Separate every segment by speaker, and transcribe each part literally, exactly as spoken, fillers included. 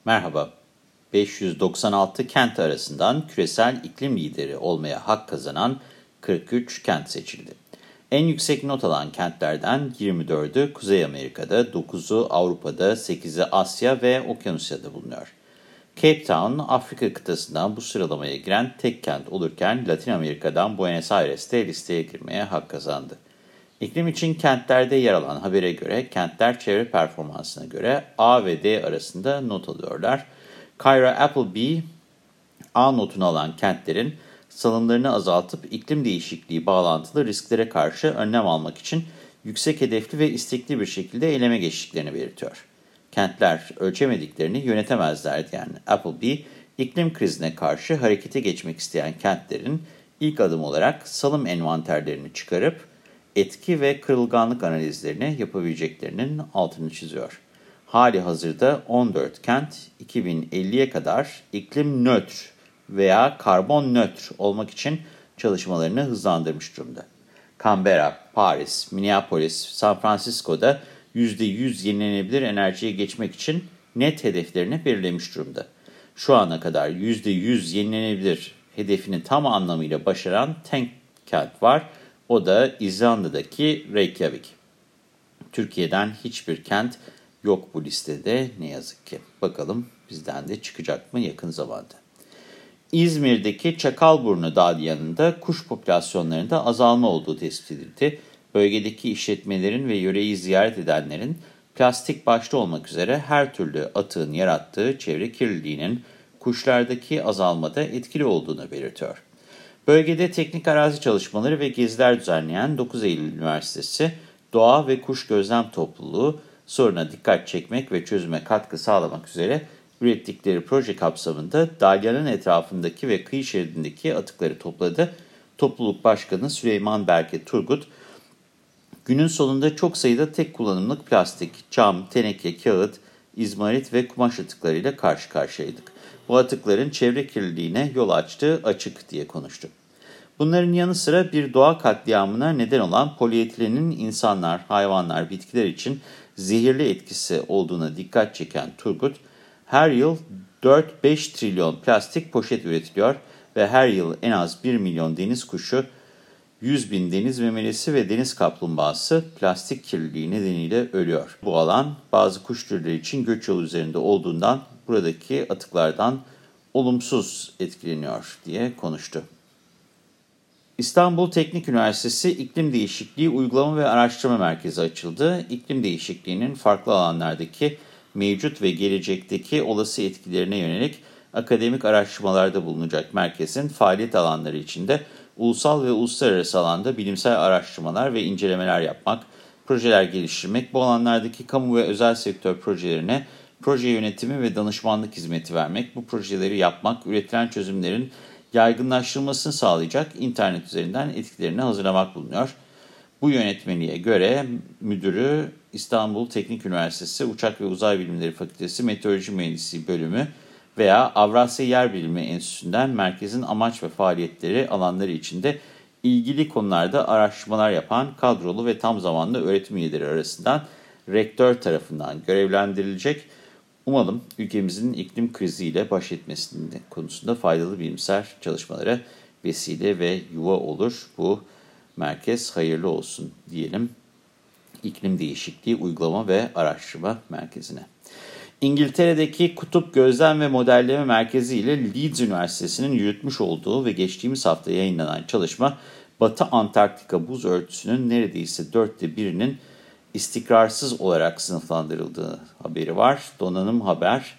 Speaker 1: Merhaba. beş yüz doksan altı kent arasından küresel iklim lideri olmaya hak kazanan kırk üç kent seçildi. En yüksek not alan kentlerden yirmi dördü Kuzey Amerika'da, dokuzu Avrupa'da, sekizi Asya ve Okyanusya'da bulunuyor. Cape Town, Afrika kıtasından bu sıralamaya giren tek kent olurken Latin Amerika'dan Buenos Aires'te listeye girmeye hak kazandı. İklim için kentlerde yer alan habere göre kentler çevre performansına göre A ve D arasında not alıyorlar. Kyra Appleby, A notunu alan kentlerin salımlarını azaltıp iklim değişikliği bağlantılı risklere karşı önlem almak için yüksek hedefli ve istekli bir şekilde eyleme geçtiklerini belirtiyor. Kentler ölçemediklerini yönetemezler diyen Appleby, iklim krizine karşı harekete geçmek isteyen kentlerin ilk adım olarak salım envanterlerini çıkarıp etki ve kırılganlık analizlerini yapabileceklerinin altını çiziyor. Hali hazırda on dört kent iki bin elliye kadar iklim nötr veya karbon nötr olmak için çalışmalarını hızlandırmış durumda. Canberra, Paris, Minneapolis, San Francisco'da yüzde yüz yenilenebilir enerjiye geçmek için net hedeflerini belirlemiş durumda. Şu ana kadar yüzde yüz yenilenebilir hedefini tam anlamıyla başaran tek kent var. O da İzlanda'daki Reykjavik. Türkiye'den hiçbir kent yok bu listede ne yazık ki. Bakalım bizden de çıkacak mı yakın zamanda. İzmir'deki Çakalburnu Dağı yanında kuş popülasyonlarında azalma olduğu tespit edildi. Bölgedeki işletmelerin ve yöreyi ziyaret edenlerin plastik başta olmak üzere her türlü atığın yarattığı çevre kirliliğinin kuşlardaki azalmada etkili olduğunu belirtiyor. Bölgede teknik arazi çalışmaları ve geziler düzenleyen dokuz Eylül Üniversitesi Doğa ve Kuş Gözlem Topluluğu soruna dikkat çekmek ve çözüme katkı sağlamak üzere ürettikleri proje kapsamında Dalyan'ın etrafındaki ve kıyı şeridindeki atıkları topladı. Topluluk Başkanı Süleyman Berke Turgut, günün sonunda çok sayıda tek kullanımlık plastik, cam, teneke, kağıt, izmarit ve kumaş atıklarıyla karşı karşıyaydık. Bu atıkların çevre kirliliğine yol açtığı açık diye konuştu. Bunların yanı sıra bir doğa katliamına neden olan polietilenin insanlar, hayvanlar, bitkiler için zehirli etkisi olduğuna dikkat çeken Turgut, her yıl dört beş trilyon plastik poşet üretiliyor ve her yıl en az bir milyon deniz kuşu, yüz bin deniz memelisi ve deniz kaplumbağası plastik kirliliği nedeniyle ölüyor. Bu alan bazı kuş türleri için göç yolu üzerinde olduğundan buradaki atıklardan olumsuz etkileniyor diye konuştu. İstanbul Teknik Üniversitesi İklim Değişikliği Uygulama ve Araştırma Merkezi açıldı. İklim değişikliğinin farklı alanlardaki mevcut ve gelecekteki olası etkilerine yönelik akademik araştırmalarda bulunacak merkezin faaliyet alanları içinde ulusal ve uluslararası alanda bilimsel araştırmalar ve incelemeler yapmak, projeler geliştirmek, bu alanlardaki kamu ve özel sektör projelerine proje yönetimi ve danışmanlık hizmeti vermek, bu projeleri yapmak, üretilen çözümlerin yaygınlaştırılmasını sağlayacak internet üzerinden etkilerini hazırlamak bulunuyor. Bu yönetmeliğe göre müdürü İstanbul Teknik Üniversitesi Uçak ve Uzay Bilimleri Fakültesi Meteoroloji Mühendisliği Bölümü veya Avrasya Yer Bilimi Enstitüsü'nden merkezin amaç ve faaliyetleri alanları içinde ilgili konularda araştırmalar yapan kadrolu ve tam zamanlı öğretim üyeleri arasından rektör tarafından görevlendirilecek. Umalım ülkemizin iklim kriziyle baş etmesinin konusunda faydalı bilimsel çalışmalara vesile ve yuva olur. Bu merkez hayırlı olsun diyelim İklim Değişikliği Uygulama ve Araştırma Merkezi'ne. İngiltere'deki Kutup Gözlem ve Modelleme Merkezi ile Leeds Üniversitesi'nin yürütmüş olduğu ve geçtiğimiz hafta yayınlanan çalışma, Batı Antarktika buz örtüsünün neredeyse dörtte birinin istikrarsız olarak sınıflandırıldığı haberi var. Donanım Haber,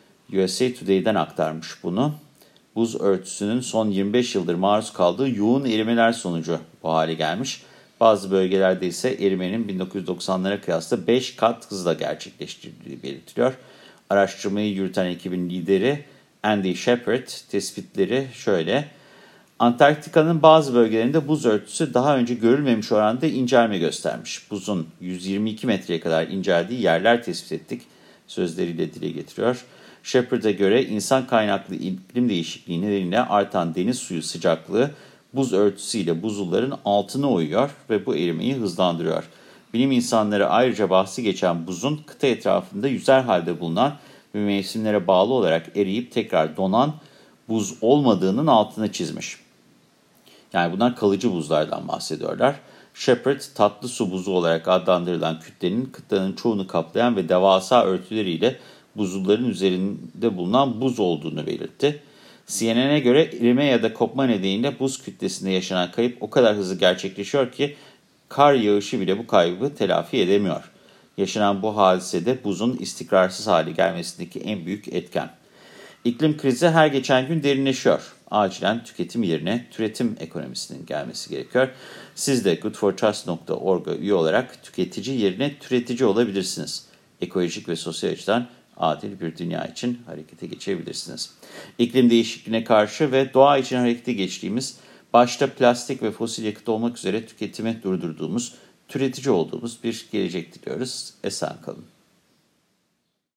Speaker 1: U S A Today'den aktarmış bunu. Buz örtüsünün son yirmi beş yıldır maruz kaldığı yoğun erimeler sonucu bu hale gelmiş. Bazı bölgelerde ise erimenin bin dokuz yüz doksanlara kıyasla beş kat hızla gerçekleştirildiği belirtiliyor. Araştırmayı yürüten ekibin lideri Andy Shepard tespitleri şöyle: Antarktika'nın bazı bölgelerinde buz örtüsü daha önce görülmemiş oranda incelme göstermiş. Buzun yüz yirmi iki metreye kadar inceldiği yerler tespit ettik sözleriyle dile getiriyor. Shepard'a göre insan kaynaklı iklim değişikliği nedeniyle artan deniz suyu sıcaklığı buz örtüsüyle buzulların altına oyuyor ve bu erimeyi hızlandırıyor. Bilim insanları ayrıca bahsi geçen buzun kıta etrafında yüzer halde bulunan ve mevsimlere bağlı olarak eriyip tekrar donan buz olmadığının altını çizmiş. Yani bunlar kalıcı buzlardan bahsediyorlar. Shepherd, tatlı su buzu olarak adlandırılan kütlenin kıtanın çoğunu kaplayan ve devasa örtüleriyle buzulların üzerinde bulunan buz olduğunu belirtti. C N N'e göre erime ya da kopma nedeniyle buz kütlesinde yaşanan kayıp o kadar hızlı gerçekleşiyor ki kar yağışı bile bu kaybı telafi edemiyor. Yaşanan bu hadisede buzun istikrarsız hale gelmesindeki en büyük etken. İklim krizi her geçen gün derinleşiyor. Acilen tüketim yerine türetim ekonomisinin gelmesi gerekiyor. Siz de good for trust nokta org'a üye olarak tüketici yerine türetici olabilirsiniz. Ekolojik ve sosyal açıdan adil bir dünya için harekete geçebilirsiniz. İklim değişikliğine karşı ve doğa için harekete geçtiğimiz, başta plastik ve fosil yakıt olmak üzere tüketimi durdurduğumuz, türetici olduğumuz bir gelecek diliyoruz. Esen kalın.